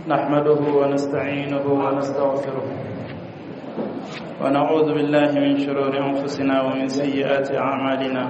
نحمده ونستعينه ونستغفره ونعوذ بالله من شرور أنفسنا ومن سيئات أعمالنا.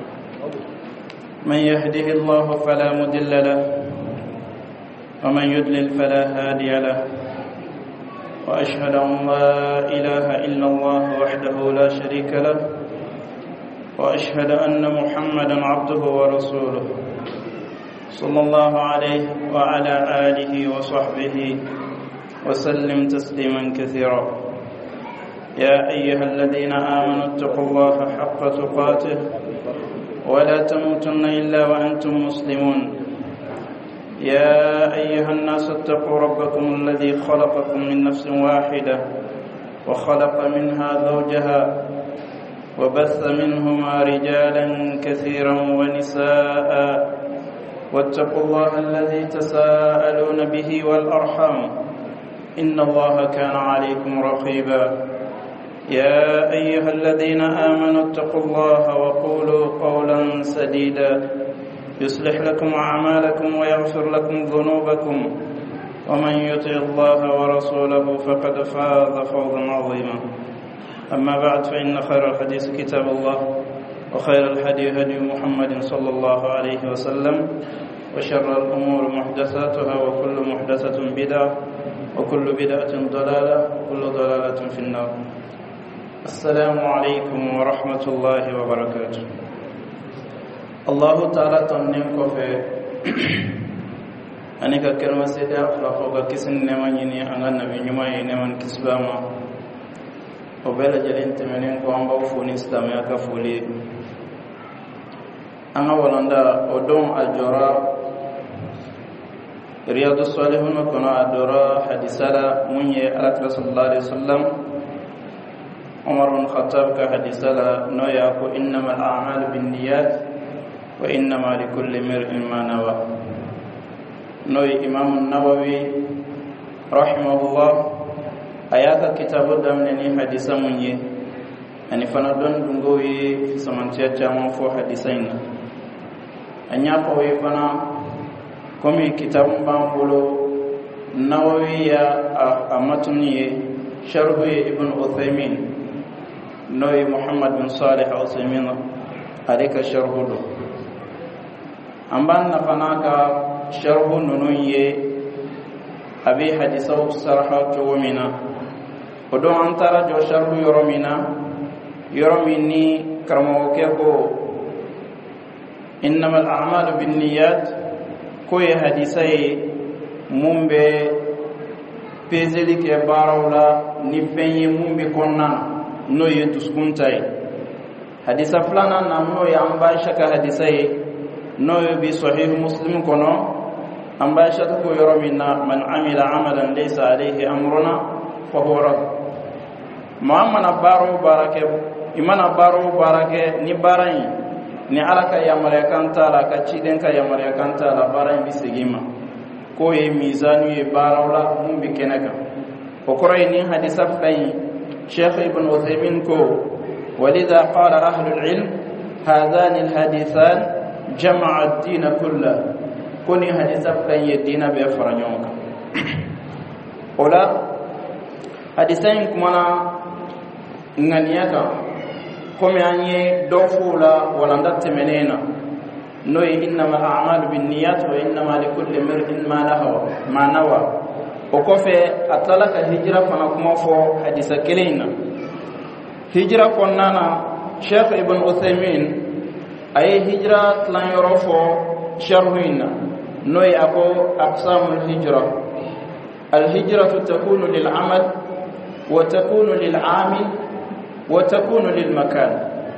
من يهده الله فلا مضل له ومن يضلل فلا هادي له، وأشهد أن لا إله إلا الله وحده لا شريك له، وأشهد أن محمدا عبده ورسوله صلى الله عليه وعلى آله وصحبه وسلم تسليما كثيرا. يا أيها الذين آمنوا اتقوا الله حق تقاته ولا تموتن إلا وأنتم مسلمون. يا أيها الناس اتقوا ربكم الذي خلقكم من نفس واحدة وخلق منها زوجها وبث منهما رجالا كثيرا ونساء، واتقوا الله الذي تساءلون به والأرحام إن الله كان عليكم رقيبا. يا أيها الذين آمنوا اتقوا الله وقولوا قولا سديدا يصلح لكم أعمالكم ويغفر لكم ذنوبكم، ومن يطع الله ورسوله فقد فاز فوزا عظيما. أما بعد، فإن خير الحديث كتاب الله، وخير الهدي هدي محمد صلى الله عليه وسلم، وشر الأمور محدثاتها، وكل محدثة بدعة، وكل بدعة ضلالة، وكل ضلالة في النار. السلام عليكم ورحمة الله وبركاته. الله تعالى تنين كفي أنك كلمة سيدة أخلاقك كسن نمان يني أنا نبي نما ينمان كسباما وبلا جلين تمنين قوام بوفوني إسلامي كفولي أنا ولندا أدون الجرا رياض الصالحون كنا أدورا حديثنا مني على رسول الله عليه وسلم. عمر بن الخطاب كحديثنا نوياكو إنما الأعمال بالنيات وإنما لكل امرئ ما نوى. نوي إمام النووي رحمه الله آيات كتاب الدمني حديثا مني أني فندون دنگوي في سمانتيا جامع فو حديثين أنيا قوي فنا كمي كتاب بانبولو نووي أمتني شرح ابن عثيمين نوي محمد بن صالح عثيمين عليك شرحه أمبان نفناك شرح ننوي أبي حديثه صرحة ومنا ودو أنترى جو شرح يرمنا يرميني كرموكيكو إنما الأعمال بالنيات كوي حديثي مumbe pezeli ke barawla ni fenye mumbe konna no yetuskuntai hadisa fulana namno ya ambasha ka hadisai no bi sahih muslim kono ambasha ko yoromina man amila amalan laysa alayhi amruna fa huwa rad. muhammad baro barake imana baro barake ni barai ni alaka ya malaikanta la ka ciden ka ya malaikanta la barai bisigima ko ye mizanu ye barawla mum bi kenaka o korayni hadisa fay sheikh ibn uthaymin ko walidha qala ahlu alilm hadhan alhadithan jama'a ad-din kullah kuni hadisa fay ye dina be faranyonka ola hadisain kumana nganiyaka komi anye dofula wala ndatte menena noy innama a'malu binniyat wa innama likulli imrin ma nawa o kofe atlaka hijra fana kuma fo hadisa kelina hijra konnana sheikh ibn uthaymin ay hijra tlan yorofo sharhuina noy ako aqsamul hijra. الهجرة تكون للعمل وتكون للعامل وتكون للمكان.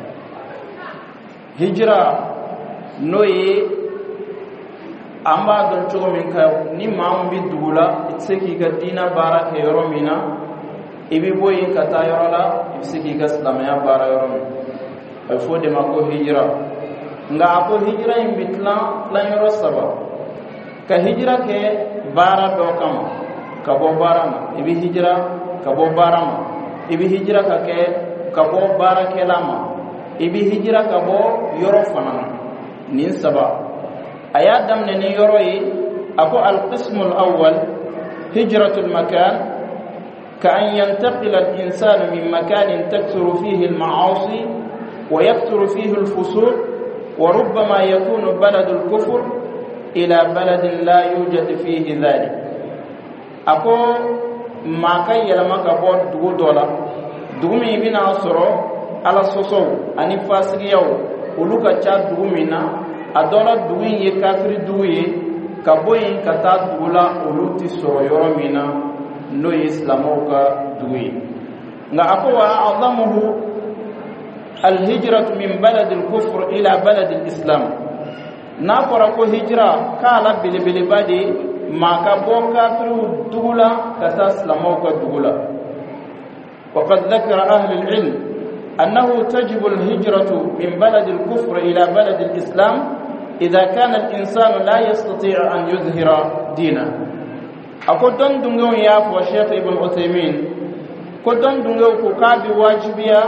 هجرة noye amba don chogo min ka ni maam bi dugula itseki ga dina bara ke yoromina ibi boyi kata yorola itseki ga islamaya bara yoromi al fode mako hijra nga ako hijra in bitla la yoro saba ka hijra ke bara do kam ka bo barama ibi hijra ka bo barama ibi hijra ka ke ka bo bara ke lama ibi hijra ka bo yoro fanana nin saba aya damne ni yoroyi ako al qism al awwal هجرة المكان كأن ينتقل الإنسان من مكان تكثر فيه المعاصي ويكثر فيه الفسوق وربما يكون بلد الكفر إلى بلد لا يوجد فيه ذلك. أكو ما كي يلمك بود دو دولا دومي بنا أسرو على سوسو أني فاسقيو ولوكا تشاد دومينا أدولا دوين يكافر دوي كبوين كتا دولا ولوتي سرو يورمينا نو إسلاموكا دوي nga أكو أعظمه الهجرة من بلد الكفر إلى بلد الإسلام. ناقرأ هجرة كالا بلبادي ما كبو كافر دولا كتسلموك دولا. وقد ذكر أهل العلم أنه تجب الهجرة من بلد الكفر إلى بلد الإسلام إذا كان الإنسان لا يستطيع أن يظهر دينه. أقول دون دنيو يا شيخ ابن عثيمين كدون دنيو كوكابي واجبيا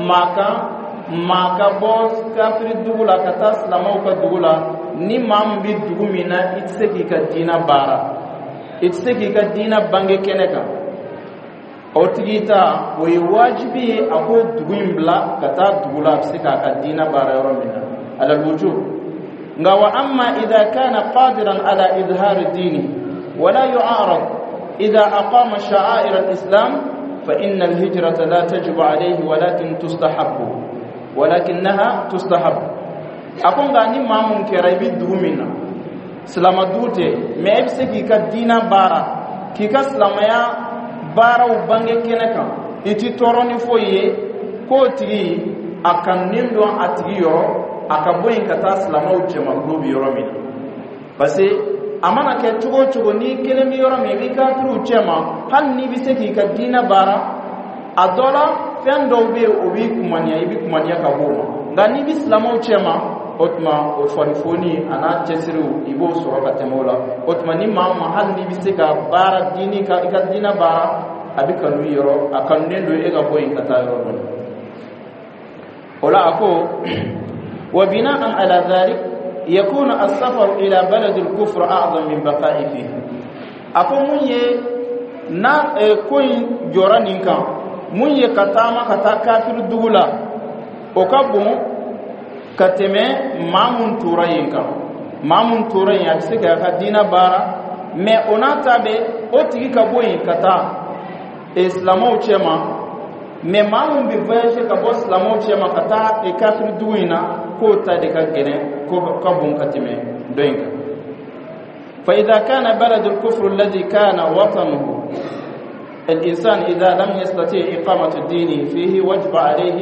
maka boss kafiri dugula kata islamoka dugula ni mambi dugumina itseki ka dina bara itseki ka dina bange keneka otigita way wajibi ako dugumbla kata dugula sika ka dina bara yoromina ala wujub nga wa amma idha kana qadiran ala izhar dini wala yu'arad idha aqama sha'air al-islam fa inna al-hijrata la tajib alayhi walakin tustahabbu ولكنها تستحب أكون غاني مامون كرايبي دومينا سلام دوتي ما يبسكي كدينا بارا كيكا سلاميا بارا وبانجي كنكا إتي توروني فويه كوتي أكان نمدو أتغيو أكابوين كتا سلاما وجمع قلوب يورمينا بس أمانا كتوغو توغو ني كلمي يورمي بيكا ترو جمع هل ني بسكي كدينا بارا أدولا fendo be obi kumania ka homa ngani bislamo chema otma o farifoni ana chesiru ibo so katemola otma ni mama hal ni bisika bara dini ka dina bara abika luyoro akanendo ega boy katayoro ola ako wa bina'an ala dhalik yakunu as-safar ila balad al-kufr a'zam min baqa'i fihi ako munye na koin joraninka munye katama kata kafir dugula okabu kateme mamun turayinka mamun turayin ya sika ka dina bara me onata be otigi kaboyin kata islamo chema me mamun bi voyage ka bo islamo chema kata e kafir duina ko ta de ka gene ko kabun kateme doyinka fa idha kana balad al-kufr alladhi kana watanuhu الإنسان إذا لم يستطيع إقامة الدين فيه وجب عليه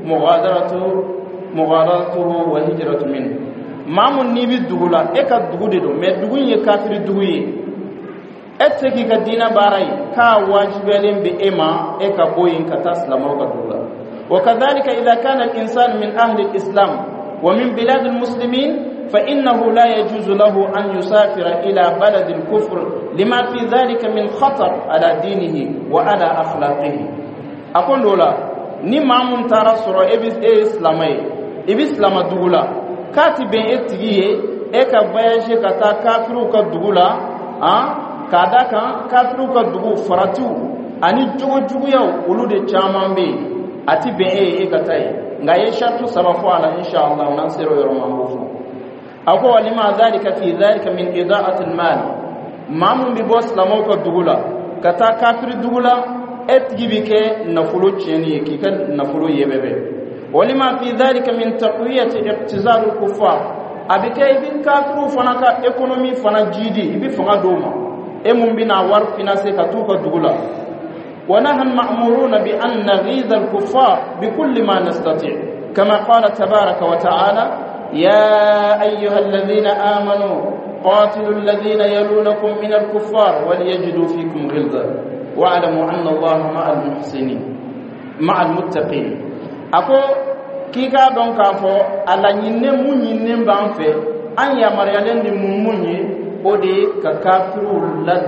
مغادرته وهجرة منه مامون نيبي دوغولا إكا دوغودو مي دوغوني كافر دوغوي اتسكي كدينا باراي كا واجبالين بإما إكا بوين كتاسلام وكدوغولا وكذلك إذا كان الإنسان من أهل الإسلام ومن بلاد المسلمين فإنه لا يجوز له أن يسافر إلى بلد الكفر لما في ذلك من خطر على دينه وعلى أخلاقه. أقول له ni mamun tara soro islamai islam dugula katibin etigiye e ka voyage kata kafiru ka dugula kada kan kafiru ka dugu faratu ani jugu yaw ulu de chamambe ati be e katai ngaye shartu sabafu ala inshallah nan sero yoro mambufu ako walima dhalika fi dhalika min idaa'ati al-mal mamun bi bos lamo ka dugula kata kafiru dugula etgibike nafulu cheni kikan nafulu yebebe walima fi dhalika min taqwiyati iqtizar al-kuffar abike ibin kafiru fanaka economy fana jidi ibi fanga doma emumbina war finance katuka dugula ونحن مأمورون بأن نغيظ الكفار بكل ما نستطيع كما قال تبارك وتعالى يا أيها الذين آمنوا قاتلوا الذين يلونكم من الكفار وليجدوا فيكم غلظة واعلموا أن الله مع المحسنين مع المتقين أكو كيكا دون كافو على نينمو نينم بانفي أن يمريالين دي مموني ودي ككافروا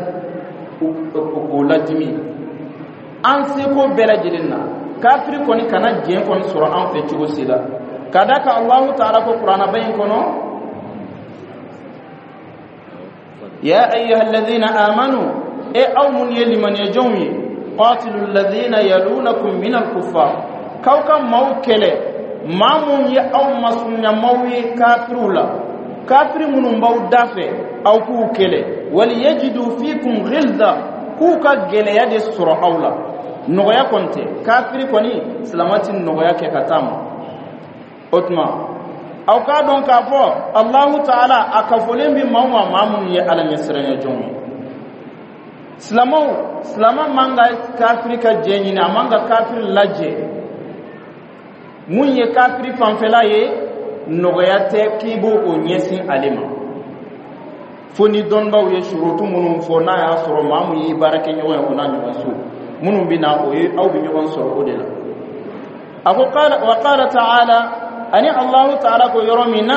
لدمي an se ko belajirin na kafiri koni kana jen koni sura an fe cigo sila kadaka Allah ta'ala ko Qur'ana bayin kono ya ayyuhalladhina amanu e aw mun yeli man yajomi qatilul ladhina yalunakum min al-kuffar kawka mawkele mamun ya aw masunya mawi kafirula kafiri munum baw dafe aw ku kele wal yajidu fikum ghilza ku ka gele ya de sura awla nogoya konte kafiri koni salamatin nogoya ke katama otma aw ka don ka fo Allah ta'ala akafolen bi mawwa mamun ya ala misranya jomi silama manga kafiri ka jenyi na manga kafiri laje mun ye kafiri fanfela ye nogoya te kibo o nyesin alima foni donbaw ye shurutu munum fo na ya soro mamu yi barake nyoy ko na nyoy su munum bina o ye aw bi nyoy soro o de la ako qala wa qala ta'ala ani Allah ta'ala ko yoromina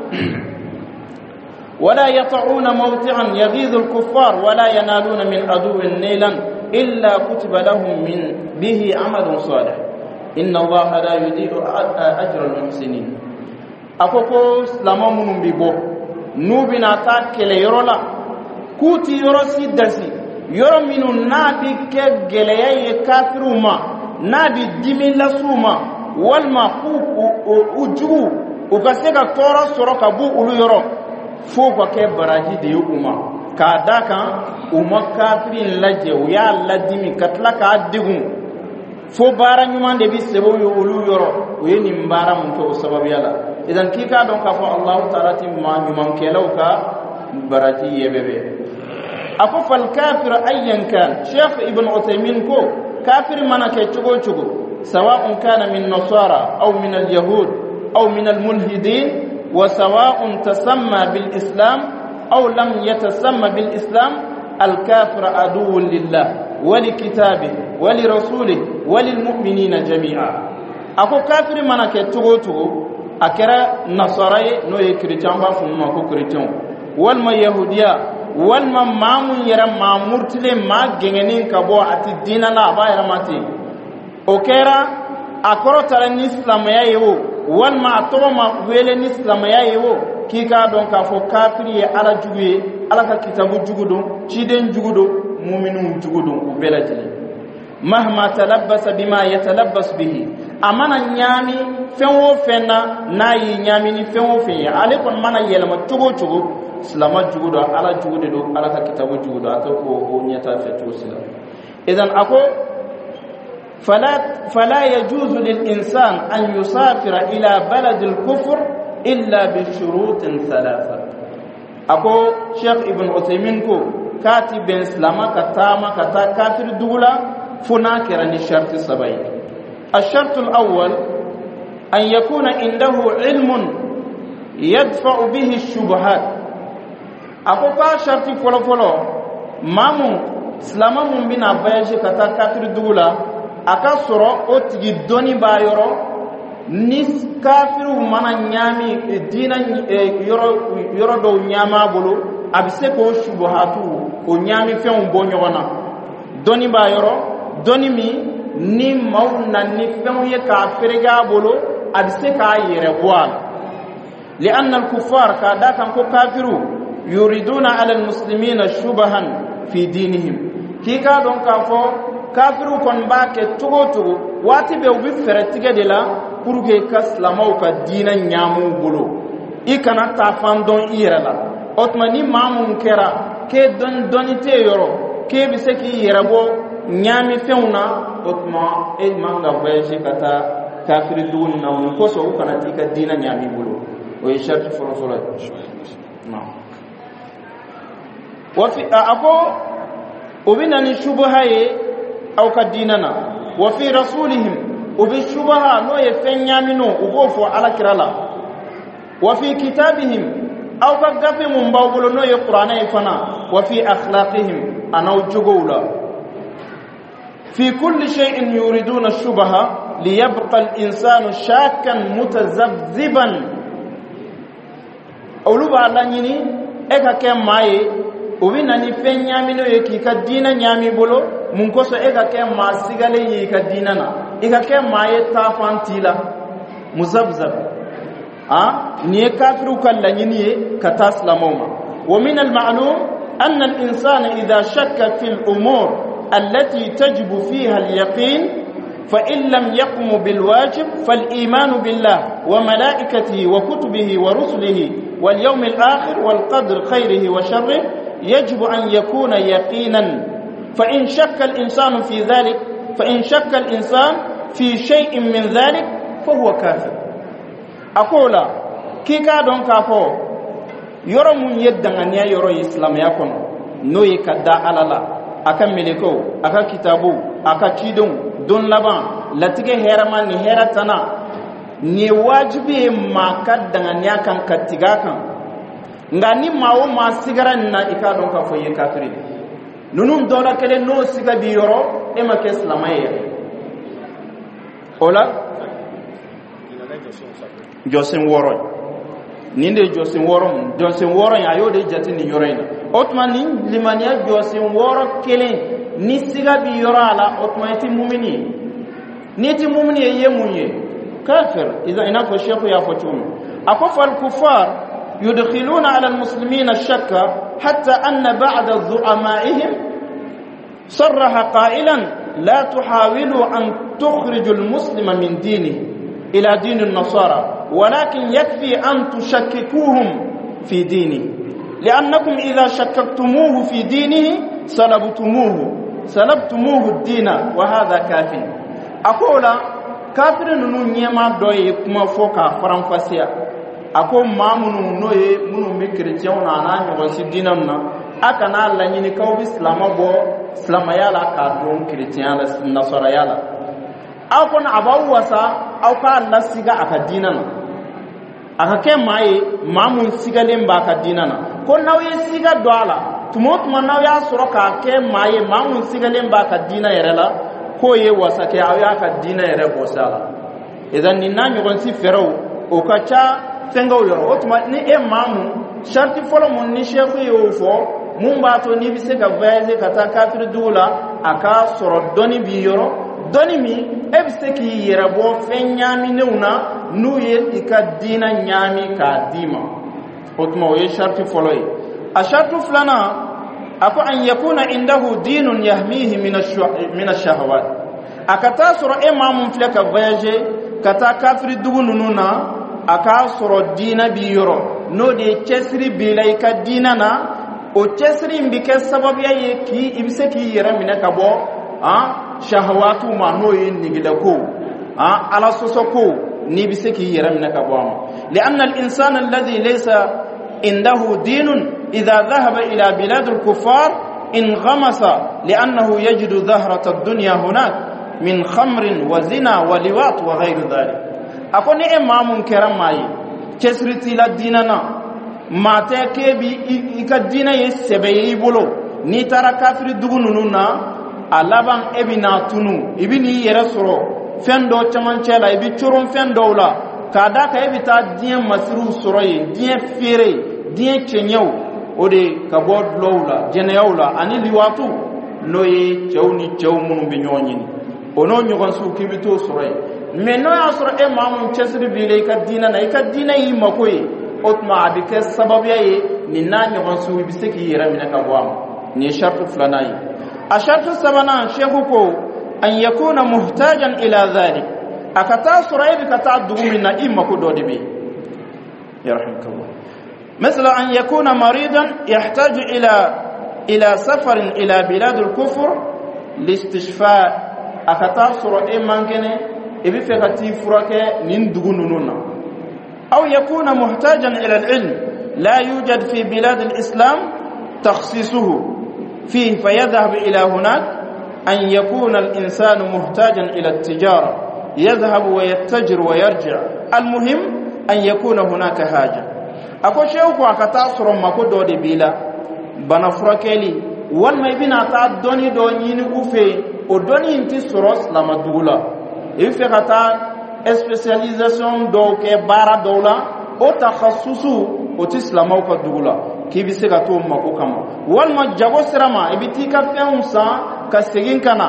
ولا يطعون موطعا يغيظ الكفار ولا ينالون من عدو نيلا إلا كتب لهم من به عمل صالح إن الله لا يضيع أجر المحسنين أكوكو سلام من بيبو نوبنا تاكل يرولا كوتي يروسي دسي يرو من نابي كجليا كافرما نابي دمي لسوما والما أجو وكسيكا تورا سورا بو أولو يرو fo ko ke baraji de umma ka daka umma kafirin laje ya ladimi katla ka digun fo bara nyuma de bi sebo yo ulu yoro weni mbara mun to sabab yala idan kika don ka fo Allah ta'ala tim ma nyuma kelaw ka baraji yebebe ako fal kafir ayyan kan Sheikh Ibn Uthaymeen ko kafir mana ke chugo chugo sawa'un kana min nasara aw min al-yahud aw min al-mulhidin وسواء تسمى بالإسلام أو لم يتسمى بالإسلام الكافر عدو لله ولكتابه ولرسوله وللمؤمنين جميعا أكو كافر منا كتغو تغو أكرا نصاري نو يكريتيان بافن ما كو كريتيان والما يهوديا والما مامون يرى مامورتلي ما جنين كبو أتي دين لا با يرماتي أكرا أكرا ترى الإسلام يايو walma atoma wele ni islam yayewo kika don ka fo kafiri ala juguye ala ka kitabu jugudo ciden jugudo mu'minun jugudo ubelajili mahma talabbasa bima yatalabbas bihi amana nyami fenwo fenna nayi nyami ni fenwo fenya ale kon mana yelma tugo tugo islama jugudo ala jugude do ala ka kitabu jugudo atoko o nyata fetu sila idan ako فلا يجوز للإنسان أن يسافر إلى بلد الكفر إلا بشروط ثلاثة أكو شيخ ابن عثيمين كو كاتب بن سلاما كتاما كتا كافر دولة فناكرا للشرط السبعي الشرط الأول أن يكون عنده علم يدفع به الشبهات أكو شرط فلو مامو سلاما من بنا بيجي كتا كافر دولة aka soro o tigi doni ba yoro ni kafiru mana nyami dina yoro do nyama bolo abise ko shubuhatu o nyami fe on bo nyona doni ba yoro doni mi ni mauna ni fe ye kafirga bolo abise ka yere bwal لأن الكفار كذا كان كافروا يريدون على المسلمين شبها في دينهم كيكا دون كافو kafiru kon ba ke tugo tugo wati be ubi feretiga de la pour que kaslamau ka dina nyamu bolo ikana ta fandon irala otmani mamun kera ke don donite yoro ke bi se ki yerabo nyami feuna otma e manga voyage kata kafiri dun na on ko so kana tika dina nyami bolo o shartu folo no wa fi ako ubina ni shubhaye أو كديننا وفي رسولهم وبالشبهة نو يفنيا منو وبوفو على كرالا وفي كتابهم أو كغفي من باوبلو نو يقرآن يفنا وفي أخلاقهم أنا وجوغولا في كل شيء يريدون الشبهة ليبقى الإنسان شاكا متذبذبا أولوبا الله نيني إكا كم ماي ubina ni fen nyamino yeki ka dina nyami bolo mun ko so e ka ke ma sigale yi ka dina na e ka ke ma ye ta fantila muzabzab ni kafiru kallanyini ka taslamoma wa min al ma'lum أن الإنسان إذا شك في الأمور التي تجب فيها اليقين فإن لم يقم بالواجب فالإيمان بالله وملائكته وكتبه ورسله واليوم الآخر والقدر خيره وشره يجب أن يكون يقينا. فإن شك الإنسان في ذلك فإن شك الإنسان في شيء من ذلك فهو كافر. أقول كيكا دون كافو يرى من يدنغنيا يرى إسلام يكون نوي كدا على لا أكا ملكو أكا كتابو أكا كيدون دون لبان لتكي هيرمان نهيرتنا ni wajibi ma kadanganya kan katiga kan ngani mawo ma sigara na ikadon ka foye kafiri nunum dola kele no siga bi yoro e ma ke islamaye ola josin woro ninde josin woro ya yode jati ni yorena otman ni limania josin woro kele ni siga bi yoro ala otman ti mumini ni ti mumini ye munye كافر. إذا إنك الشيخ يافتون أكف الكفار يدخلون على المسلمين الشك حتى أن بعض زعمائهم صرح قائلا لا تحاولوا أن تخرجوا المسلم من دينه إلى دين النصارى ولكن يكفي أن تشككوهم في دينه لأنكم إذا شككتموه في دينه سلبتموه الدين وهذا كاف. أقول kafiri nunu nyema doye kuma foka faranfasiya ako mamunu noye munu mi chrétien na na nyogo si dinam na aka na la nyini ka obi islama bo islama yala ka don chrétien la nasara yala ako na abawasa au ka la siga aka dinana aka ke mai mamun siga lemba aka dinana ko nawe siga doala tumot manaw ya soroka ke mai mamun siga lemba aka dina yerela ko ye wasake aya ka dina yere bosala idan ni nanyo gonsi fero o kacha fengo yoro otuma ni e mamu sharti folo mun ni shefu yo fo mun ba to ni bise ka vaze kata kafir dula aka soro doni bi yoro doni mi e bise ki yere bo fenyami neuna nuye ika dina nyami ka dima otuma o ye sharti folo yi a shartu fulana ako an yakuna indahu dinun yahmihi min ash-shahawat akata soro imamun fleka voyage kata kafiri dugununa aka soro dina bi yoro no de chesri bilay ka dina na o chesri mbike sababu ye ki ibise ki yera mina kabo shahawatu ma no yin nigida ko ala sosoko ni bise ki yera mina kabo li anna al-insana alladhi laysa indahu dinun إذا ذهب إلى بلاد الكفار انغمس لأنه يجد ظهرة الدنيا هناك من خمر وزنا ولواط وغير ذلك. أكون إمام كرام ماي كسرتي لديننا ما تكبي إكدينا يسبي بلو نترى كافر دغنونا ألبان إبنا تنو إبني يرسلو فندو تمانشلا إبي تورون فندولا كذا كيبتا دين مسرو سروي دين فيري دين كنيو ode kabod lowla jeneyawla ani liwatu noye chawni chawmunu be nyonyini ono nyogon su kibito suray meno ya sura e mamun chesri bile ka dina na ka dina yi makoy otma abike sababu yayi ni na nyogon su biseki yera mina kabwam ni shartu fulanayi a shartu sabana shehu ko an yakuna muhtajan ila dhalik akata suray bi kata dugumina imma ko dodibe yarhamkallah مثل أن يكون مريضا يحتاج إلى سفر إلى بلاد الكفر لاستشفاء أكتاب سورة إيمانكني إبي فكتي فرك نندغنون أو يكون محتاجا إلى العلم لا يوجد في بلاد الإسلام تخصيصه فيه فيذهب إلى هناك أن يكون الإنسان محتاجا إلى التجارة يذهب ويتجر ويرجع المهم أن يكون هناك حاجة ako shew ko akata soro mako do de bila bana frakeli wal may bina ta doni do nyini ufe o doni inti soro lama dugula e fe kata spécialisation do ke bara dola o takhassusu o tislama ko dugula ki bi se ka to mako kama wal ma jago sirama e biti ka fensa ka segin kana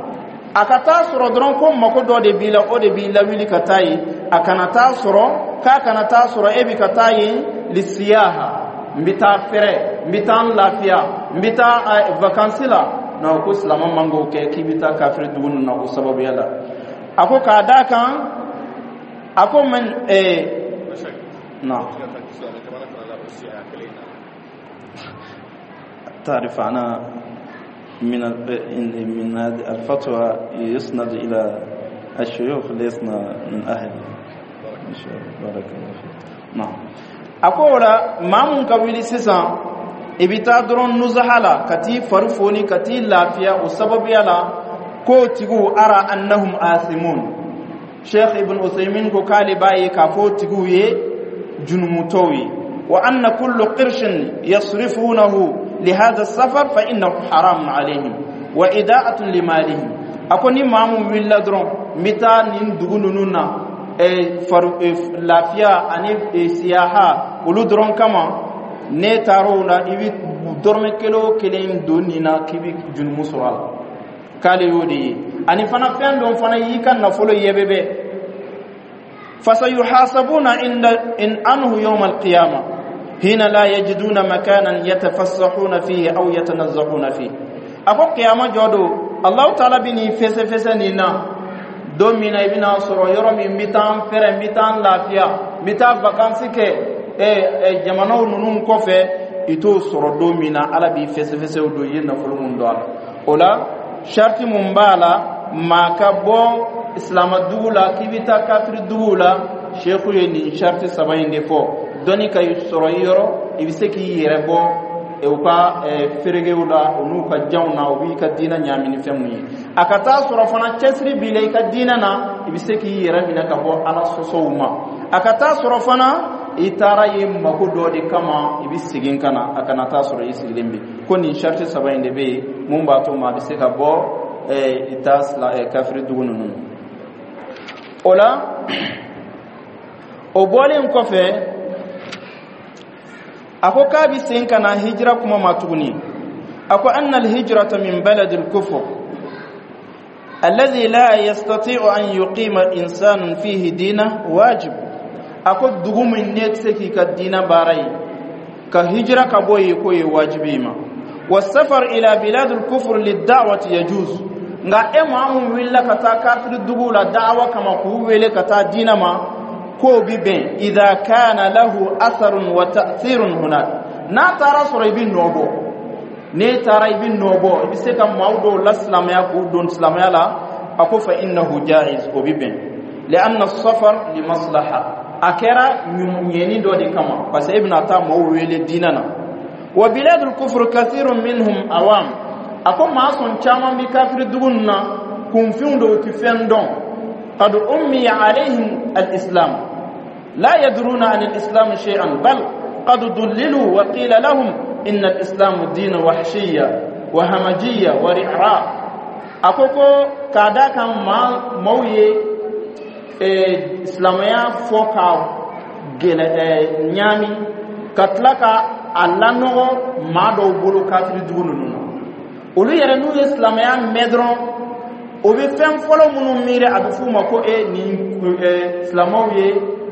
akata soro dron ko mako do de bila o de bila wili katai akanata soro ka kanata soro e bi katai lisiyaha mbita fere mbitan lafiya mbita vacances la na ko silama mango ke kibita kafir dugun na ko sababu yala ako ka da kan ako man na تعرف أنا من الفتوى يسند إلى الشيوخ ليسنا من أهل بارك الله فيك نعم أقول ما من قبل سيسا إبتا درون نزحلا كتي فرفوني كتي لافيا وسبب يلا كو تيغو أرى أنهم آثمون شيخ ابن عثيمين كو قال باي كفو تيغو جنموتوي وأن كل قرش يصرفونه لهذا السفر فإنه حرام عليهم وإداءة لمالهم أكوني مامو ويلا درون متى ندغنونا لافيا أني سياحة ولو درون كما نتارونا إبي درم كيلو كلين دونينا كيبي جن مسرال كالي يودي أني فنا فين دون فنا يكن نفلو يببه فسيحاسبون إن أنه يوم القيامة حين لا يجدون مكانا يتفسحون فيه أو يتنزهون فيه أكو قيامة جودو الله تعالى بني فس نينا دومينا بنا سرو يرمي ميتان فر ميتان لافيا ميتا vacances ke jamano nunun kofe ito soro domina ala bi fes do yena fulum do ola sharti mumbala makabo islam dugula kibita kafir dugula sheikhu yeni sharti sabayinde fo doni kay soro yoro ibiseki yerebo e uka feregewula onu ka jawna wi ka dina nyamini femni akata soro fana chesri bilay ka dina na ibiseki yerabina ka bo ala sosowuma akata soro fana itara ye makodo de kama ibisigin kana akana ta soro isilimbi koni sharti sabayinde be mumba to ma biseka bo itas la kafir dugunun ola o bolen kofe ako kabi sen kana hijra kuma matuguni ako anna alhijrata min balad alkufr alladhi la yastati'u an yuqima insanun fihi dina wajib ako dugumin net seki ka dina barai ka hijra ka boye ko ye wajibi ma wasafar ila bilad alkufr lid-da'wati yajuz nga emamu willa kata kafir dugula da'wa kama ku wele kata dina ma ko biben idha kana lahu atharun wa ta'thirun hunak na tara suraybi nobo ne tara ibn nobo biseka mawdo l'islam ya ko don islam ya la ako fa innahu jaiz ko biben li'anna as-safar li maslaha akera nyeni do de kama parce ibn ata mawwele dinana wa biladul kufr kathirun minhum awam ako ma son chama bi kafir dugunna kum fiundo ki fendon قد أمي عليهم الإسلام لا يدرون عن الإسلام شيئا بل قد ضللوا وقيل لهم إن الإسلام دين وحشية وهمجية ورعراء أكوكو كادا كان موي إسلاميا فوكا نيامي كتلكا اللانو مادو بولو كافر دونو أولو يرنو إسلاميا مدرون obi fem folo munu mire adufu mako ni islamawiye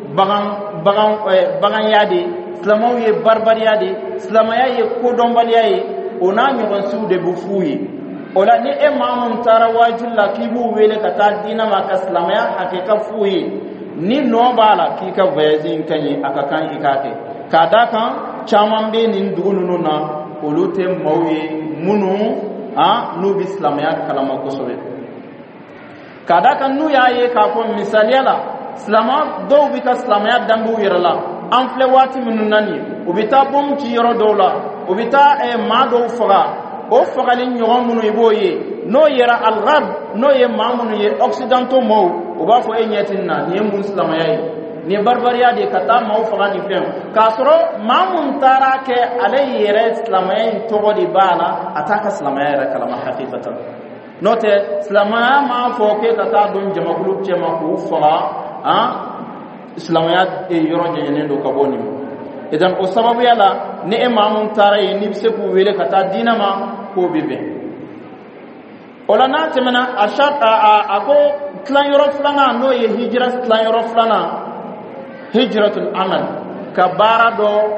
bagan yade islamawiye barbariyade islamaya kodombaliyaye ona nyogon su de bufuyi ola ni mamun tara wajulla kibu wele kata dina maka islamaya hakika fuyi ni no bala kika vayazin kanyi akakan ikake kada kan chamambe ni ndugunu na olute mawye munu nu islamaya kalama ko sobe kada kan nu yaye ka ko misaliyala islama do bi ka islamaya dambu yirala an fle wati minun nani ubita bom ci yoro dola ubita ma do faga o faga li nyogon munu iboye no yera al-ghad no ye mamunu ye occidental mo uba fo enyetinna ni mun islamaya ni barbariya de kata ma faga ni fem kasro mamun tarake alay yera islamaya to di bala ataka islamaya kalama haqiqatan note islamaya ma foke kata don jama group chema ko fara islamaya yoro jene do kaboni idan ko sababu yala ni imamun tarayi ni bise ku wele kata dina ma ko bibe ola na temena ashat ako clan yoro flana no ye hijra clan yoro flana hijratul amal kabara do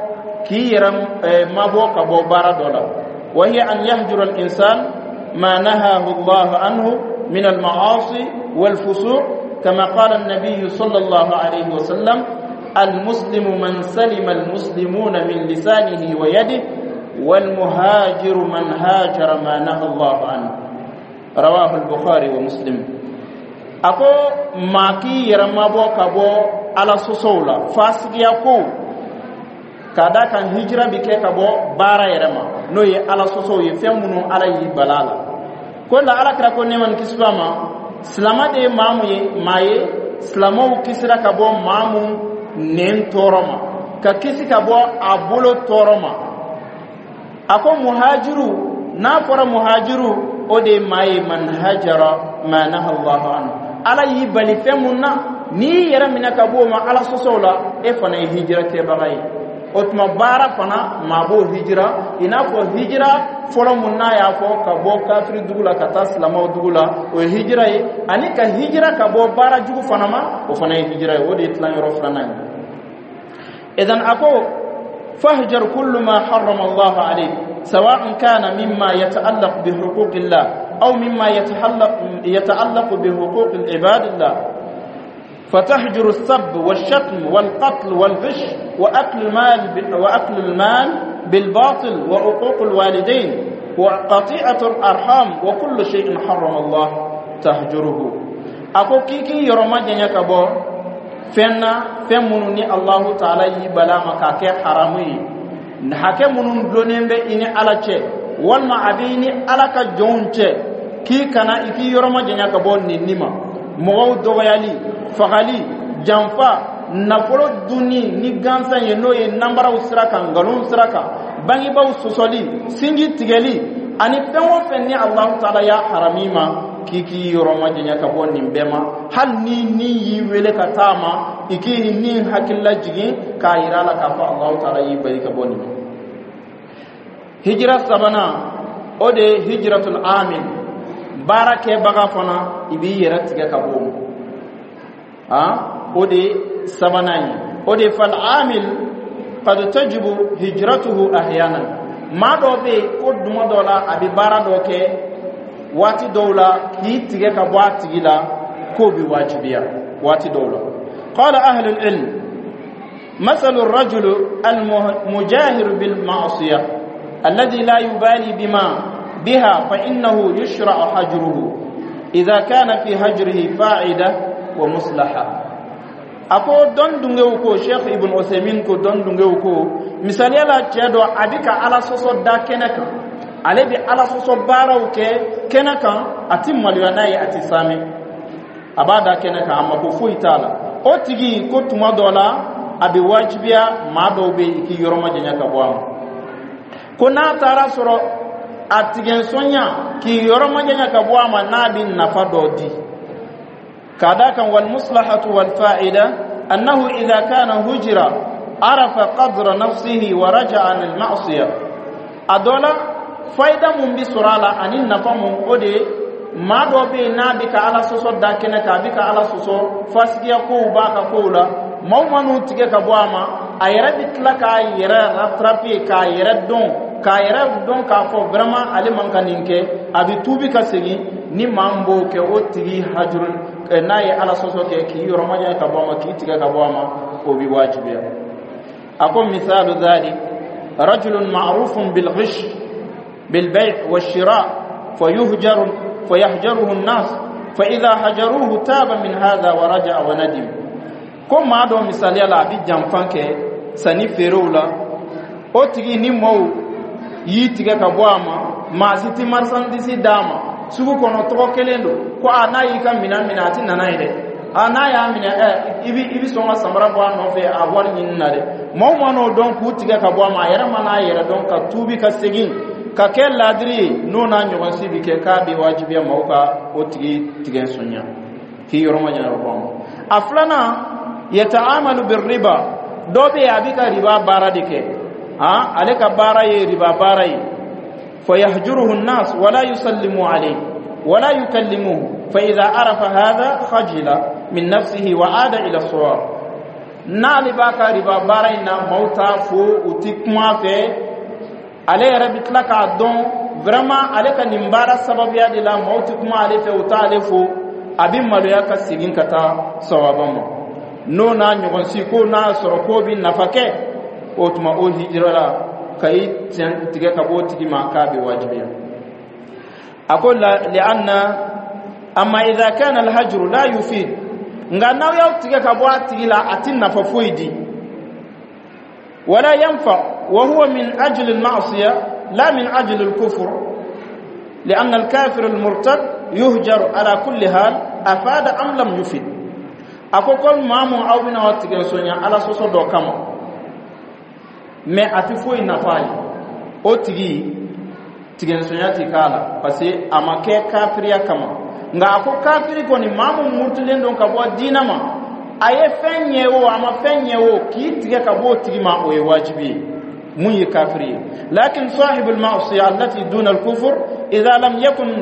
كيرم ما بوك أبو باردولا، وهي أن يهجر الإنسان ما نهاه الله عنه من المعاصي والفسوق، كما قال النبي صلى الله عليه وسلم: المسلم من سلم المسلمون من لسانه ويده، والمهاجر من هاجر ما نهى الله عنه. رواه البخاري ومسلم. أكو ماكي يرمابو كابو على سوسولا فاسقيا كو كادا كان هجرة بكي كابو بارا يرما نوي على سوسو يفهمونو على يبالالا كل على كراكو نيمان كسباما سلاما دي مامو ماي سلامو كسرا كابو مامو نين تورما ككسي كابو أبولو تورما. أكو مهاجرو نافر مهاجرو ode mai man hajara ma naha Allah anhu ala yibali femuna ni yara minaka bo ma ala sosola e fana hijra ke bagay otma bara fana mabo hijra ina fo hijra folo munna ya fo ka bo kafiri dugula kata islama dugula o hijra yi ani ka hijra ka bo bara jugu fana ma o fana hijra ode itlan yoro fana idan ako fahjar kullu ma harrama Allah alayk سواء كان مما يتعلق بحقوق الله أو مما يتعلق بحقوق العباد الله، فتحجر السب والشتم والقتل والغش وأكل المال بالباطل وعقوق الوالدين وقطيعة الأرحام وكل شيء حرم الله تهجره. أكو كيكي يرمى جنيك بو فمنوني الله تعالى يبلا مكاكي حرامي hake munun donembe ini alache walma abini alaka jonche ki kana iki yoroma jenya ka bonni nima mo dogoyali fagali jamfa nafolo duni ni gansa yeno ye nambara usraka ngalun usraka bangi ba ususoli singi tigeli ani penwo fenni Allah taala ya haramima kiki yoroma jenya ka bonni mbema hal ni yiwele katama iki ni hakilla jigi ka irala ka fa Allah taala yi bari ka bonni. hijra sabana ode hijratul amin barake baga fana ibi yeratiga ka bom ode sabanani ode fal amil qad tajibu hijratuhu ahyanan ma do be ko duma dola abi bara doke wati dawla ki tige ka wati gila ko bi wajibiya wati dawla. qala ahli al-ilm مثل الرجل المجاهر بالمعصية الذي لا يبالي بها فإنه يشرع حجره إذا كان في هجره فائدة ومصلحة. أكو دون دونغوكو شيخ ابن عثيمين كو دون دونغوكو مثالي لا تشادو أبيك على سوسو دا كنكا علي بي على سوسو باراو كنكا أتم مليوناي أتي سامي أبادا كنكا أما كو فوي تالا أو تيجي كو تما دولا أبي واجبيا ما دوبي كي يورما جنيكا بوام kuna tara soro atigen sonya ki yoro majanya ka bwama nabi nafadodi kadakan wal maslahatu wal fa'ida annahu idha kana hujra arafa qadra nafsihi wa raja'a an al ma'siyah adola faida mun bi surala anin nafamu ode mado be nabi ka ala soso dakene ka bi ka ala soso fasgiya ko ba ka kola mawmanu tige ka bwama ayra bitlaka ayra ratrapi ka ayra don ka fo vraiment ale man kaninke abi tubi ka segi ni mambo ke otigi hajrun nayi ala soso ke ki yoromaja ka boma ki tiga ka boma o bi wajibiya. akom misalu dhalik rajulun ma'rufun bil ghish bil bay' wash shira' fayahjaruhu an-nas fa idha hajaruhu taba min hadha wa raja'a wa nadim. ko ma do misali ala bi jamfanke sani ferula otigi ni mo yitiga ka boama ma siti marsandisi dama sugu kono to kelendo ko anayi kan minati nanaide anaya mina ibi songa samara bo no fe awar nyinnade mo no don ku tiga ka boama yara mana yara don ka tubi ka segin ka kel ladri no na nyogon sibi ke ka bi wajibiya mauka otigi tigen sunya ki yoroma jana boama aflana yataamalu birriba dobe abika riba baradike aleka baraye riba baraye fayahjuruhu an-nas wala yusallimu alayhi wala yukallimuhu fa idha arafa hadha khajila min nafsihi wa ada ila as-sawab. nali baka riba baraina mauta fo utikma fe ale rabitla ka don vraiment ale ka nimbara sababu ya de la mauti kuma ale fe uta ale fo abin maloya ka sigin kata sawabama no na nyogon si ko na soro ko bin nafake o tuma o hijrala kai tian tige ka bo tigi ma ka be wajibiya aqul li anna amma idha kana al hajr la yufid nga naw yaw tige ka bo tigi la atin nafa foidi wala yanfa wa huwa min ajli al ma'siyah la min ajli al kufr لأن الكافر المرتد يهجر على كل حال أفاد أم لم يفيد أقول مامو أو بنا واتجن سونيا على سوسو دو كما ما أتفوي نفاي أو تجن سونيا تكالا بس أما كافريا كما nga ako kafiri koni mamu mutule ndo kabwa dinama aye fenye wo ama fenye wo kitige kabo tigima o wajibi muy kafiri lakin sahib al ma'siyah allati duna al kufr idha lam yakun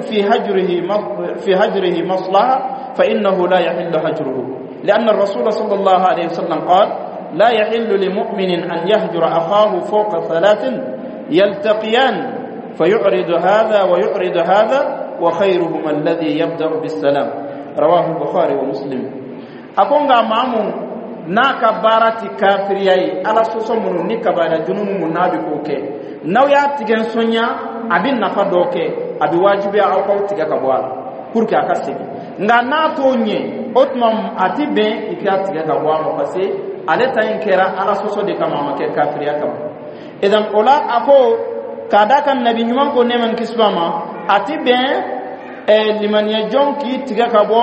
fi hajrihi maslaha fa innahu la yahillu hajruhu لأن الرسول صلى الله عليه وسلم قال لا يحل لمؤمن أن يهجر أخاه فوق 3 يلتقيان فيعرض هذا ويعرض هذا وخيرهما الذي يبدأ بالسلام رواه البخاري ومسلم أكونغا مامون ناكا باراتي كافرياي على سوسومونو نيكابادا جنوم منابيكوكي ناو يا تيغن سونيا أبين نفادوكي أبي واجبي أوكاو تيغا كبوالا كوركي أكاسيكي nga nato nye otmam atibe ikiatiga kabwamo pase aleta inkera ala soso de kama make kafiriya kama idan ola ako kadaka nabi nyuman ko neman kisbama atibe liman yajon ki tiga kabo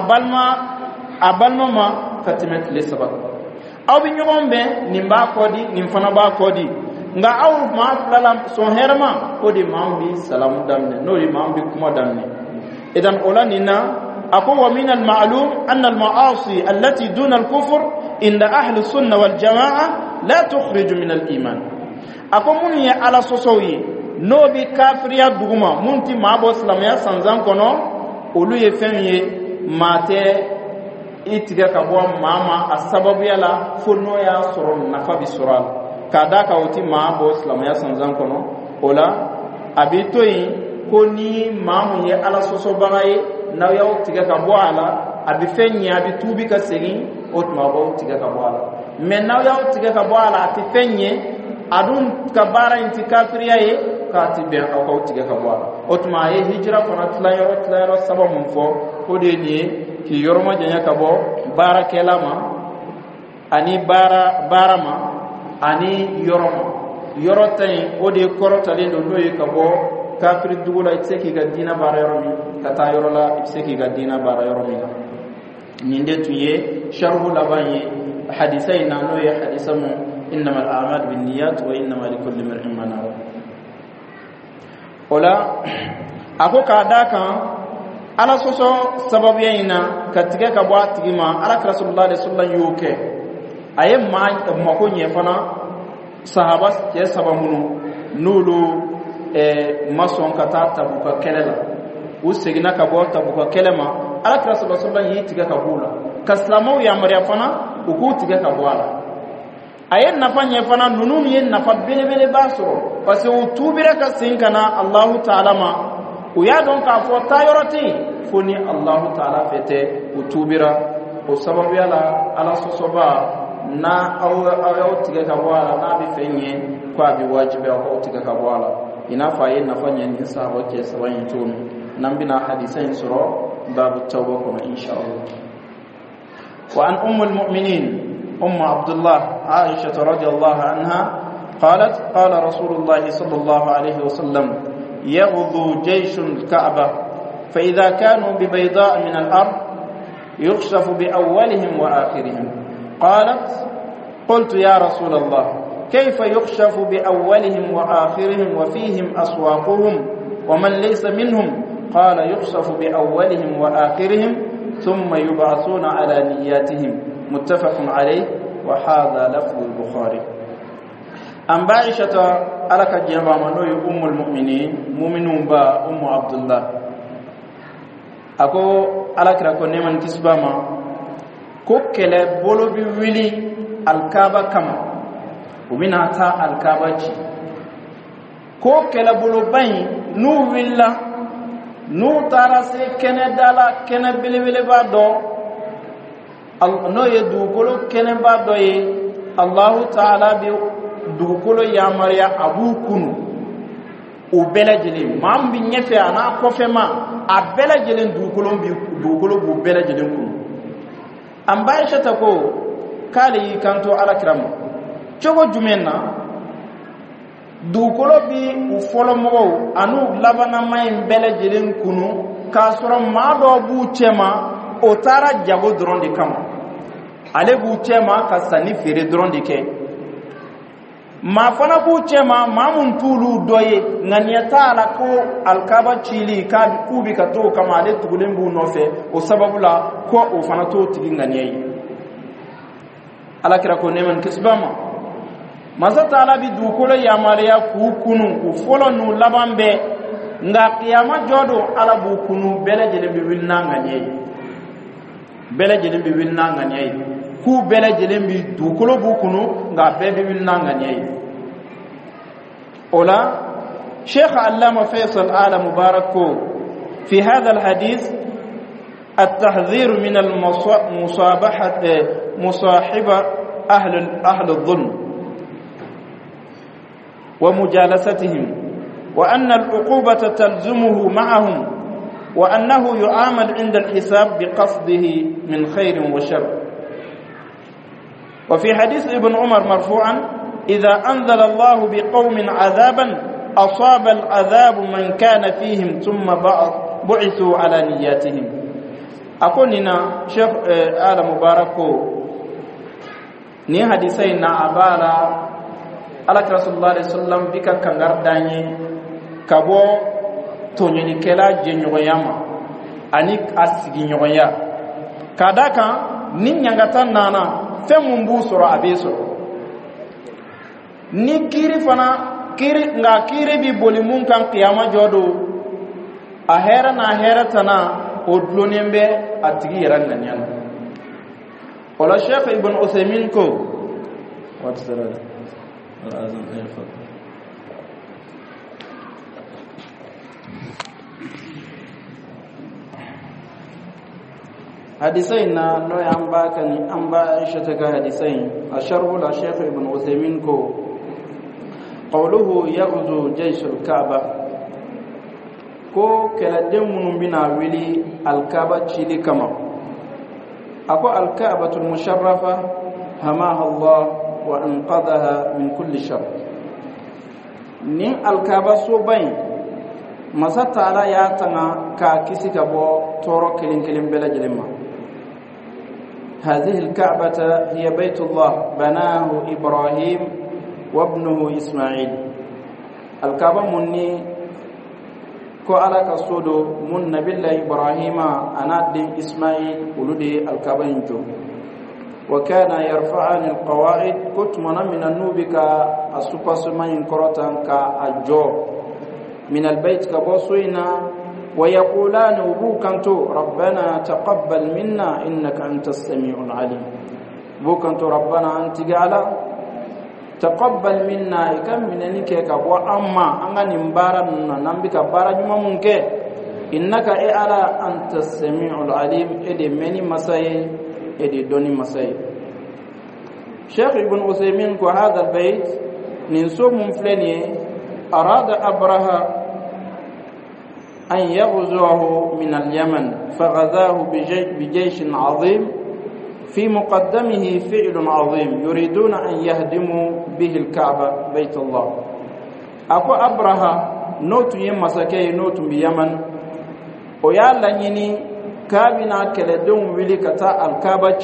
abalma ma fatimet le sabab aw bi nyuman be nimba kodi nimfana ba kodi nga aw ma lalam son herma kodi mambi salamu damne no li mambi kuma damne idan ola nina أقول من المعلوم أن المعاصي التي دون الكفر عند أهل السنة والجماعة لا تخرج من الإيمان أقول مني على سوسوي نوبي كافريا دوغما منتي ما بوسلاميا سانزان كونو أولو يفهمي ماتي إتيغا كبوا ماما السبب يلا فنو يا سرون نفا بسرال كاداكا أوتي ما بوسلاميا سانزان كونو أولا أبيتوي كوني مامو يا على سوسو بغاي na yaw tiga ka boala abi fenya abi tubi ka segi otma bo tiga ka boala men na yaw tiga ka boala ati fenye adun ka bara inti kafiriya ye ka ti be ka ko tiga ka boala otma ye hijra fana tlayoro sababu mfo ko de ni ki yoroma janya ka bo bara kelama ani barama ani yorotay o de korotale do doye ka bo kafir dugula itseki ga dina bara yoromi kata yorola itseki ga dina bara yoromi ninde tuye sharhu labanye hadithaina no ya hadithamu innama al-a'mal binniyat wa innama likulli imrin ma nawa ola ako kadaka ala soso sababu yaina katika ka bwa tigima ala rasulullah sallallahu alaihi wasallam ayem ma mako nyefana sahaba ke sabamunu nulu mason kata tabuka kelela usegina ka bo tabuka kelema ala rasulullah sallallahu alaihi wasallam ka bula kaslamu ya mariya fana ukutiga ka bwala ayen nafanye fana nunum yen nafa bele basoro parce utubira ka sinkana allah ta'ala ma uya don ka fo tayoroti foni allah ta'ala fete utubira o sababu ala sosoba na aw tiga ka bwala na bi fenye kwa bi wajibi ko tiga ka bwala ina faye nafanye ni sahaba ke sawan tun nambina hadisain suro babu tawba kuma insha Allah. وعن أم المؤمنين أم عبد الله عائشة رضي الله عنها قالت قال رسول الله صلى الله عليه وسلم يغزو جيش الكعبة فإذا كانوا ببيضاء من الأرض يخشف بأولهم وآخرهم قالت قلت يا رسول الله كيف يخشف بأولهم وآخرهم وفيهم أسواقهم ومن ليس منهم قال يخشف بأولهم وآخرهم ثم يبعثون على نياتهم متفق عليه وهذا لفظ البخاري. أم عائشة ألك جنبا منوي أم المؤمنين مؤمنون با أم عبد الله أكو ألك ركو نيمان كسباما كو كلا بولو بي ويلي alkaba kama u bina ta alkaba ci ko kela bolo bayi nu willa nu tara se kene dala kene belebele ba do no ye dugukolo kene ba do ye Allahu ta'ala bi dugukolo ya mariya abu kunu o belajelen mam bi nyefe ana ko fe ma a belajelen dugukolo bu belajelen kunu an baisha ta ko kale kanto alakram chogo jumenna dugukolo bi u folo mo anu labana may belajelen kunu ka soro ma do bu chema o tara jago dron de kama ale bu chema ka sani fere dron de ke ma fana bu chema mamun tulu doye nganyata ala ko alkaba chili ka kubi ka to kama ale tugulen bu no fe o sababu la ko o fana to tigi nganyai ala kira ko neman kisbama masa taala bi dukolo ya mariya ku kunu ku folo nu labambe nga qiyama jodo ala bu kunu belajele bi wilna nganyai belajele bi wilna nganyai ku belajele bi dukolo bu kunu nga bebe wilna nganyai ola Sheikh Allama Faisal Ala Mubarako في هذا الحديث التحذير من المصابحة مصاحبة أهل الظلم ومجالستهم وأن العقوبة تلزمه معهم وأنه يعامل عند الحساب بقصده من خير وشر وفي حديث ابن عمر مرفوعا إذا أنزل الله بقوم عذابا أصاب العذاب من كان فيهم ثم بعثوا على نياتهم أقول لنا شيخ آل مباركو ni hadisai na abala alaka sallallahu alaihi wasallam bika kangar danye kabo tonyeni kela jenyoyama ani asigi nyoya kadaka nin nyangata nana femumbu soro abeso ni kiri fana kiri bi bolimun kan qiyama jodo ahera na ahera tana odlonembe atigi yaran nyan wala Sheikh Ibn Uthaymin ko what's the azan ayfa hadisain na no amba kan amba Aisha ta ga hadisain asharhu la Sheikh Ibn Uthaymin ko qawluhu yaghzu jaysh al-Kaaba ko kala demun bina wili al-Kaaba chili kama أكو الكعبة المشرفة حماها الله وأنقذها من كل شر نين الكعبة صوبين مسات على ياتنا كاكسي كبو تورو كلين كلين بلا جلما هذه الكعبة هي بيت الله بناه إبراهيم وابنه إسماعيل الكعبة مني ko ala ka sodo mun nabillahi ibrahima anadin ismail uludi alkabain jo wa kana yarfa'ani alqawaid kutmana min an-nubika asupasumain korotan ka ajo min albayt ka bosuina wa yaqulani bukantu rabbana taqabbal minna innaka antas samiul alim bukantu rabbana antigala taqabbal minna ikam minanike ka wa amma angani mbaran nambika barajuma munke innaka ala antas samiul alim ede meni masay ede doni masay Sheikh Ibn Uthaymin ko hada albayt min sum flani arada abraha an yaghzuhu min al-yaman faghazahu bi jaysh azim في مقدمه فعل عظيم يريدون أن يهدموا به الكعبة بيت الله أكو أبرها نوت يمسكي نوت بيمن ويالا يني كابنا كالدون ولي كتا الكعبة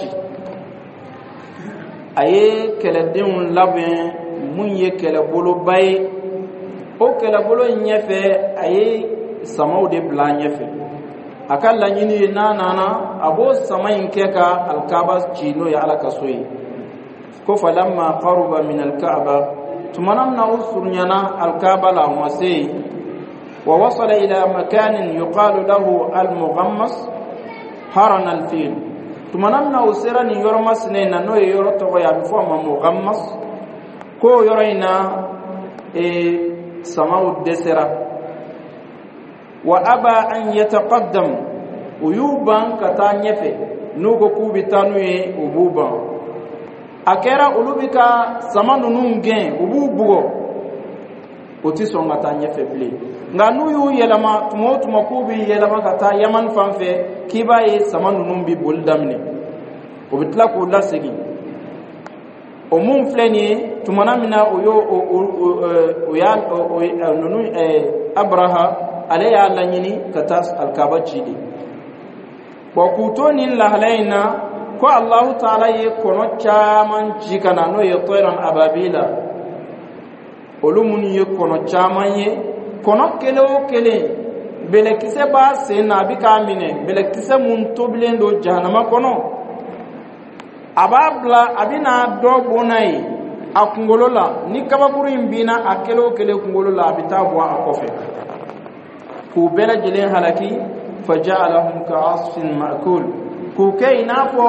أي كالدون لبن من يكالبولو باي أو كالبولو نيفي أي سمو دي بلا نيفي akalla nyini nana abo samayin keka alkaaba chino ya alaka soyi ko falamma qaruba min alkaaba tumanamna usurnyana alkaaba la wasi wa wasala ila makanin yuqalu lahu almughammas harana alfil tumanamna usera ni yoro masne na no yoro to ya bifo ma mughammas ko yoro ina samau desera wa aba an yataqaddam uyuban kata nyefe nugo kubitanu ye ububa akera ulubika samanu nungen ububugo otisonga ta nyefe ble nganu yu yelama tumo kubi yelama kata yaman fanfe kiba ye samanu numbi buldamne obitla ko lasegi o mun fleni tumana mina oyo nunu abraha alaya lanyini katas alkaba chidi bo kutoni lahalaina ko allah taala ye kono chaman chikana no ye toyran ababila olumun ye kono chaman ye kono kele bele kise ba se na bi kamine bele kise mun toblendo jahannama kono ababla abina do bonai akungolola ni kabakuru imbina akelo kele kungolola abitabwa akofe ku bela jelen halaki faja'alahum ka'asfin ma'kul ku kayna fo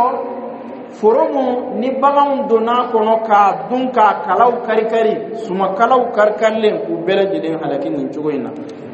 foromo ni bagam dona kono ka dunka kalau kari suma kalau karkalle ku bela jelen halaki nin jogoina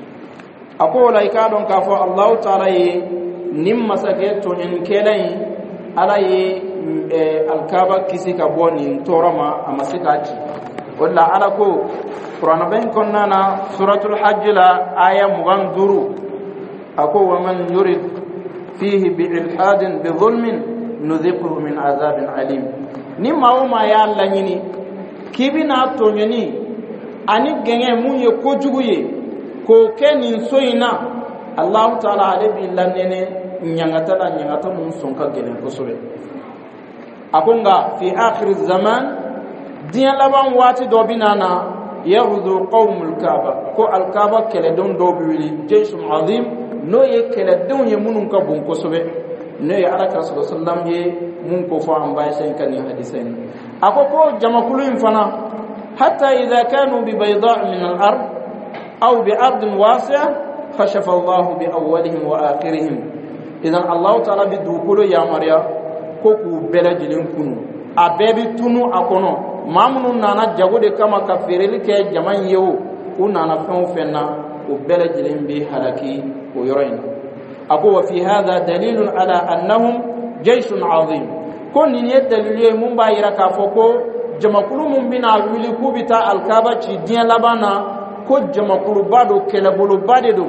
ako laika don ka fo allah ta'ala yi nim masake to en kelai ala yi alkaba kisi ka boni torama amasikaci walla ala ko qur'an ben konnana suratul hajj la aya mugan duru ako wa man yurid fihi bi ilhadin bi dhulmin nudhiquhu min azabin alim ni mawma ya alla nyini kibina to nyini ani genge munye ko juguye ko kenin soina allah ta'ala alabi lanene nyangata mun sonka gelen ko sobe akunga fi akhir zaman diya laban wati do binana yaghzu qaumul kaaba ko al kaaba kele don do biwili jayshun azim no ye kele don ye munun ka bon ko sobe no ye ala ka sallallahu ye mun ko fo am bay sen kan hadisain akoko jamakulu infana hatta idha kanu bi bayda' min al ard aw bi ard wasi'a khashafa Allah bi awwalihim wa akhirihim idan Allah ta'ala bi dukulu ya mariya ko ku bela jilin kunu abebi tunu akono mamunu nana jagode kama kafireli ke jaman yewo unana fen fenna o bela jilin bi halaki o yoroyin ako wa fi hadha dalilun ala annahum jayshun azim kon ni dalilye mun ba yira ka foko jamakulu mun bina wili kubita alkaba ci diyan labana ko jamakulu bado kelabulu badedo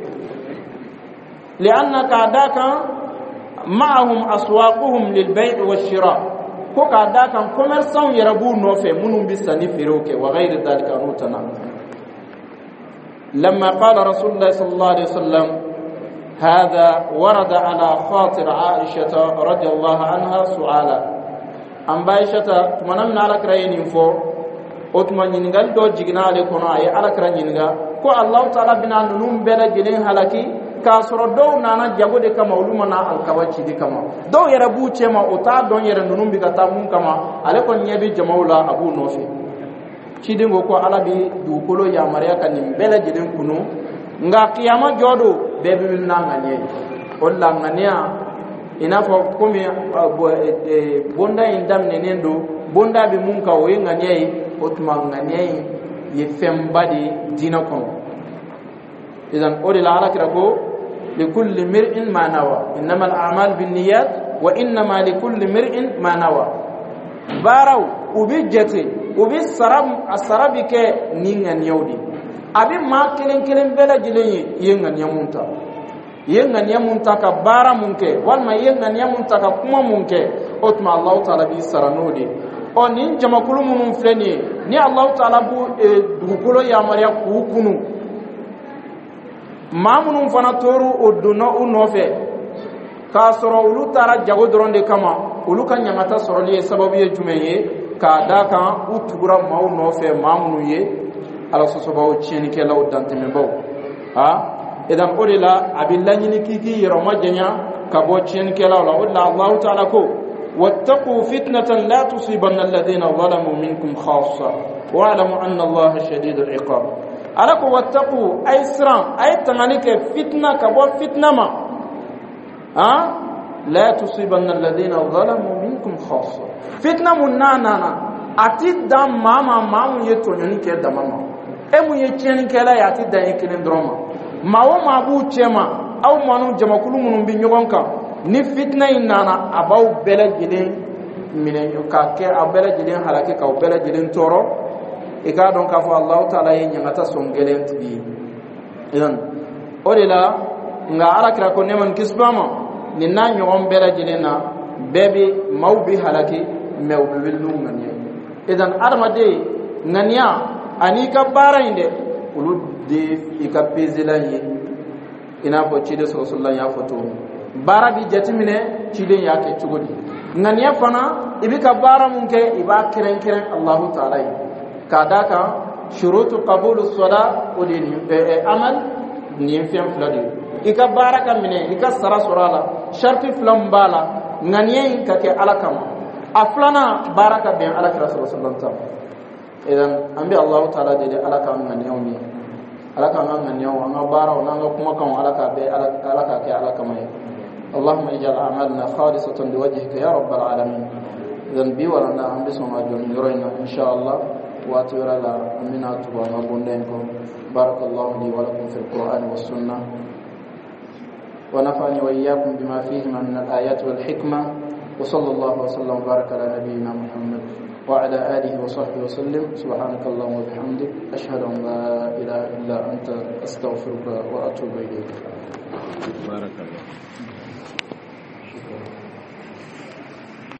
li'annaka daka معهم أسواقهم للبيع والشراء كوكا داكا كوميرسان يربو نوفي منهم بساني فيروك وغير ذلك نوتنا لما قال رسول الله صلى الله عليه وسلم هذا ورد على خاطر عائشة رضي الله عنها سؤالا أم بايشة تمنمنا على كرين ينفو وتمن ينغال دو جيغنا عليكم على كرين ينغا كو الله تعالى بنا ننوم بلا جلين هلاكي kasoro do nana jagode kama uluma na alkawachi di kama do yara buche ma ota don yara nunumbi kata mun kama ale ko nyebi jamaula abu nofi chidingo ko alabi du kolo ya maria kan bela jidin kunu nga kiyama jodo bebe na nganye olla ngania ina fo komi bonda indam nenendo bonda be mun ka o nganye otuma nganye ye fembadi dina ko idan odi la alakira ko لكل مرء ما نوى إنما الأعمال بالنيات وإنما لكل مرء ما نوى بارو وبجتي وبالسراب نينغن يودي أبي ما كلن بلا جلي ينغن يمونتا كبارا منك والما ينغن يمونتا كما منك أتما الله تعالى بيسرانودي o nin jamakulu munun fleni ni Allah Ta'ala bu dukulo ya mariya ku kunu mamunun fana toru oduna unofe ka soro ulu tara jago doronde kama ulu kan nyamata soroli sababu ye jumeye ka daka utugura mawu nofe mamunu ye ala sosobawo cheni ke law danteme baw ha idan odila abillani ni kiki yiroma jenya ka bo cheni ke law la odla Allah Ta'ala ko wattaqu fitnatan la tusibanna alladhina zalamu minkum khassa wa'lamu anna Allah shadidul iqab alako wattaqu ay sran ay tanalike fitna ka bo fitna ma ha la tusibanna alladhina zalamu minkum khassa fitna munana ati dam mama mamu yeto nyoni ke damama e mu ye tieni kala ya ati dan ekene droma mawo mabu chema aw manu jamakulu munum bi nyogonka ni fitna inana abaw bela giden minen ka ke abela giden halake ka bela giden toro e ka don ka fo Allah taala yin ngata songelen tibi idan odela nga arakra ko neman kisbama ni na nyogon bela giden na bebi mawbi halake mewbe wellu ngani idan armade ngania ani ka bara inde ulu de ikapezela yi ina bo cide sallallahu ya foto bara bi jatimine cide ya ke cugodi ngania fana ibika bara munke iba kiren Allah taala kadaka shurutu qabulus sala udini amal ni fiam fladi ika bara kamine ika sara surala sharti flambala ngania ka ke alakam aflana baraka bi alakra sallallahu alaihi wasallam idan ambi Allah taala de alaka ngania ni alaka ngania wa bara wa nga kuma kan alaka be alaka ke alaka mai اللهم اجعل اعمالنا خالصه لوجهك يا رب العالمين ذنبي ولنا عم بسمع جون يرينا ان شاء الله واتورا لا امنا تبارك بندنكم بارك الله لي ولكم في القران والسنه ونفعني واياكم بما فيهما من الايات والحكمه وصلى الله وسلم وبارك على نبينا محمد وعلى اله وصحبه وسلم سبحانك اللهم وبحمدك اشهد ان لا اله الا انت استغفرك واتوب اليك بارك الله